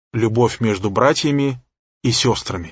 любовь между братьями и сестрами.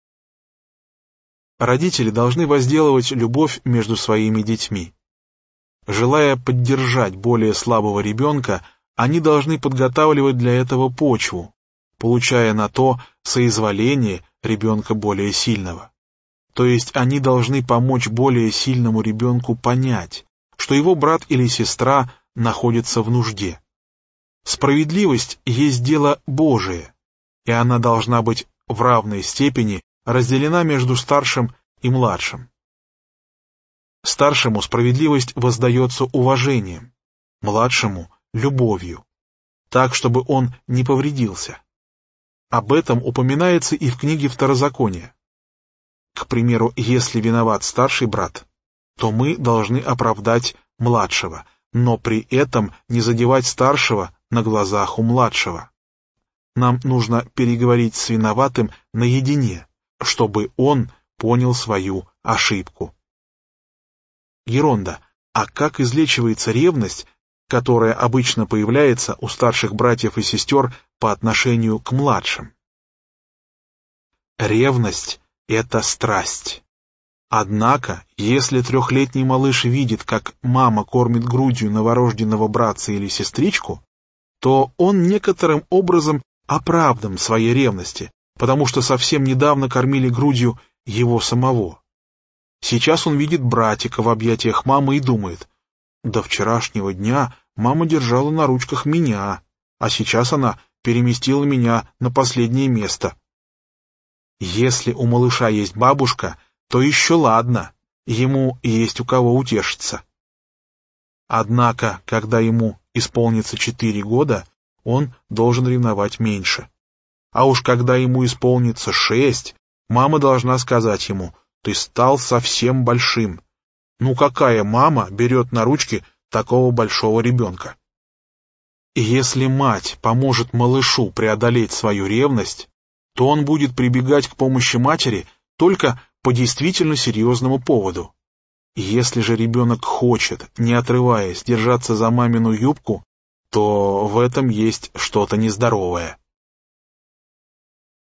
Родители должны возделывать любовь между своими детьми. Желая поддержать более слабого ребенка, они должны подготавливать для этого почву, получая на то соизволение ребенка более сильного. То есть они должны помочь более сильному ребенку понять, что его брат или сестра находятся в нужде. Справедливость есть дело Божие, и она должна быть в равной степени разделена между старшим и младшим. Старшему справедливость воздается уважением, младшему — любовью, так, чтобы он не повредился. Об этом упоминается и в книге Второзакония. К примеру, если виноват старший брат, то мы должны оправдать младшего, но при этом не задевать старшего на глазах у младшего. Нам нужно переговорить с виноватым наедине, чтобы он понял свою ошибку. Еронда. А как излечивается ревность, которая обычно появляется у старших братьев и сестер по отношению к младшим? Ревность — это страсть. Однако, если 3-летний малыш видит, как мама кормит грудью новорожденного братца или сестричку, то он некоторым образом оправдан в своей ревности, потому что совсем недавно кормили грудью его самого. Сейчас он видит братика в объятиях мамы и думает: до вчерашнего дня мама держала на ручках меня, а сейчас она переместила меня на последнее место. Если у малыша есть бабушка, то еще ладно, ему есть у кого утешиться. Однако, когда ему исполнится 4 года, он должен ревновать меньше. А уж когда ему исполнится 6, мама должна сказать ему: ты стал совсем большим. Ну какая мама берет на ручки такого большого ребенка? И если мать поможет малышу преодолеть свою ревность, то он будет прибегать к помощи матери только по действительно серьезному поводу. Если же ребенок хочет, не отрываясь, держаться за мамину юбку, то в этом есть что-то нездоровое.